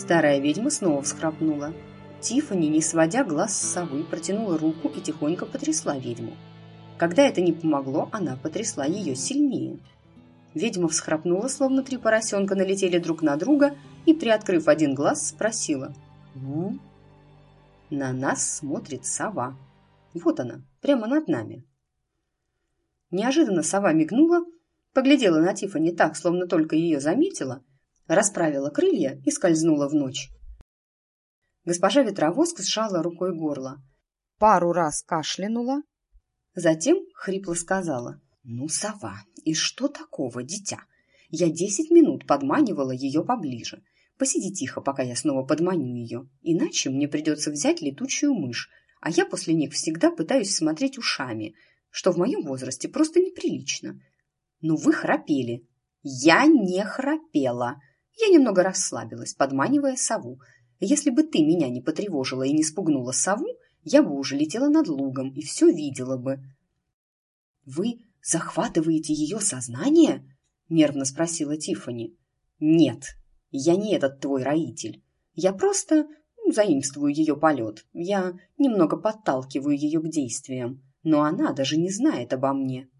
Старая ведьма снова всхрапнула. Тиффани, не сводя глаз с совы, протянула руку и тихонько потрясла ведьму. Когда это не помогло, она потрясла ее сильнее. Ведьма всхрапнула, словно три поросенка налетели друг на друга, и, приоткрыв один глаз, спросила: «Ну?» «На нас смотрит сова. Вот она, прямо над нами». Неожиданно сова мигнула, поглядела на Тиффани так, словно только ее заметила, расправила крылья и скользнула в ночь. Госпожа Ветровоск сжала рукой горло, пару раз кашлянула, затем хрипло сказала: «Ну, сова, и что такого, дитя? Я 10 минут подманивала ее поближе. Посиди тихо, пока я снова подманю ее, иначе мне придется взять летучую мышь, а я после них всегда пытаюсь смотреть ушами, что в моем возрасте просто неприлично». «Ну, вы храпели». «Я не храпела. Я немного расслабилась, подманивая сову. Если бы ты меня не потревожила и не спугнула сову, я бы уже летела над лугом и все видела бы». «Вы захватываете ее сознание?» — нервно спросила Тиффани. «Нет, я не этот твой роитель. Я просто заимствую ее полет. Я немного подталкиваю ее к действиям, но она даже не знает обо мне.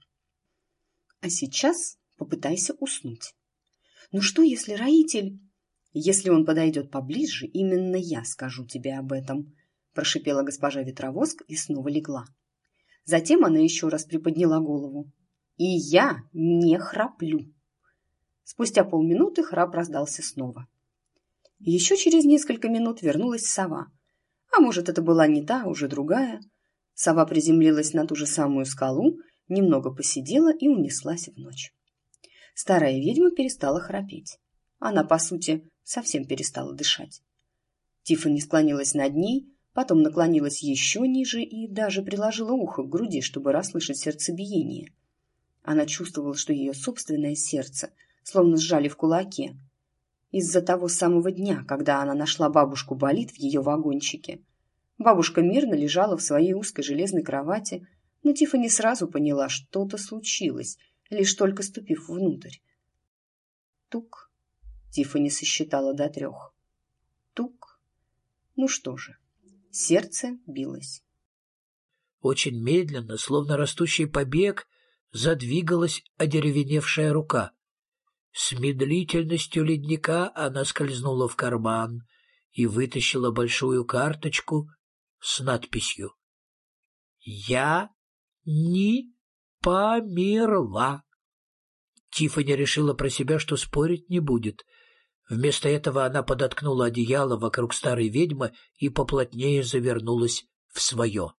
А сейчас попытайся уснуть. Ну что, если роитель...» «Если он подойдет поближе, именно я скажу тебе об этом», — прошипела госпожа Ветровоск и снова легла. Затем она еще раз приподняла голову. «И я не храплю». Спустя полминуты храп раздался снова. Еще через несколько минут вернулась сова. А может, это была не та, а уже другая. Сова приземлилась на ту же самую скалу, немного посидела и унеслась в ночь. Старая ведьма перестала храпеть. Она, по сути, совсем перестала дышать. Тиффани склонилась над ней, потом наклонилась еще ниже и даже приложила ухо к груди, чтобы расслышать сердцебиение. Она чувствовала, что ее собственное сердце словно сжали в кулаке. Из-за того самого дня, когда она нашла бабушку Болит в ее вагончике. Бабушка мирно лежала в своей узкой железной кровати, но Тиффани сразу поняла, что-то случилось, лишь только ступив внутрь. Тук. Тиффани сосчитала до 3. Тук. Ну что же, сердце билось. Очень медленно, словно растущий побег, задвигалась одеревеневшая рука. С медлительностью ледника она скользнула в карман и вытащила большую карточку с надписью: «Я не померла». Тиффани решила про себя, что спорить не будет. Вместо этого она подоткнула одеяло вокруг старой ведьмы и поплотнее завернулась в свое.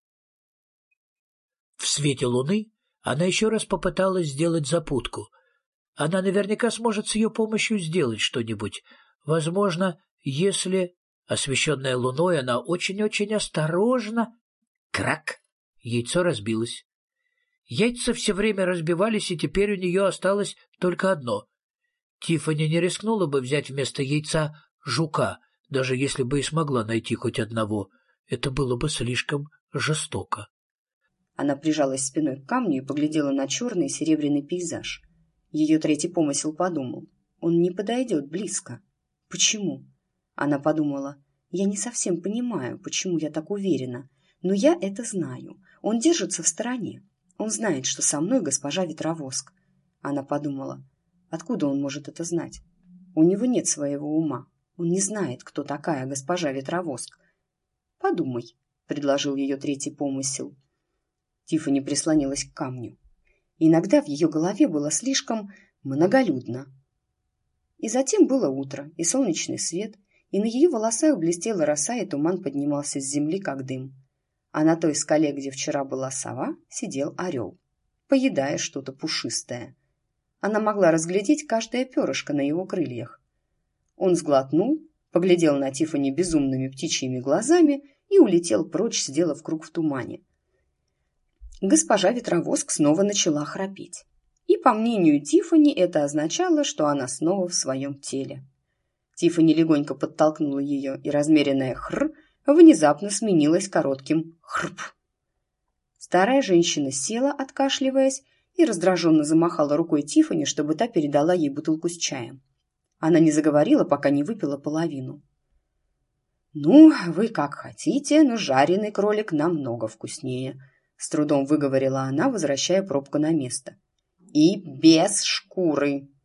В свете луны она еще раз попыталась сделать запутку. Она наверняка сможет с ее помощью сделать что-нибудь. Возможно, если, освещенная луной, она очень-очень осторожно... Крак! Яйцо разбилось. Яйца все время разбивались, и теперь у нее осталось только одно. Тиффани не рискнула бы взять вместо яйца жука, даже если бы и смогла найти хоть одного. Это было бы слишком жестоко. Она прижалась спиной к камню и поглядела на черный и серебряный пейзаж. Ее третий помысел подумал: он не подойдет близко. Почему? Она подумала: я не совсем понимаю, почему я так уверена, но я это знаю. Он держится в стороне. Он знает, что со мной госпожа Ветровоск. Она подумала: откуда он может это знать? У него нет своего ума. Он не знает, кто такая госпожа Ветровоск. «Подумай», — предложил ее третий помысел. Тиффани прислонилась к камню. Иногда в ее голове было слишком многолюдно. И затем было утро, и солнечный свет, и на ее волосах блестела роса, и туман поднимался с земли, как дым. А на той скале, где вчера была сова, сидел орел, поедая что-то пушистое. Она могла разглядеть каждое перышко на его крыльях. Он сглотнул, поглядел на Тиффани безумными птичьими глазами и улетел прочь, сделав круг в тумане. Госпожа Ветровоск снова начала храпеть. И, по мнению Тиффани, это означало, что она снова в своем теле. Тиффани легонько подтолкнула ее, и размеренное «хр» внезапно сменилось коротким «хрп». Старая женщина села, откашливаясь, и раздраженно замахала рукой Тиффани, чтобы та передала ей бутылку с чаем. Она не заговорила, пока не выпила половину. «Ну, вы как хотите, но жареный кролик намного вкуснее», — с трудом выговорила она, возвращая пробку на место. «И без шкуры».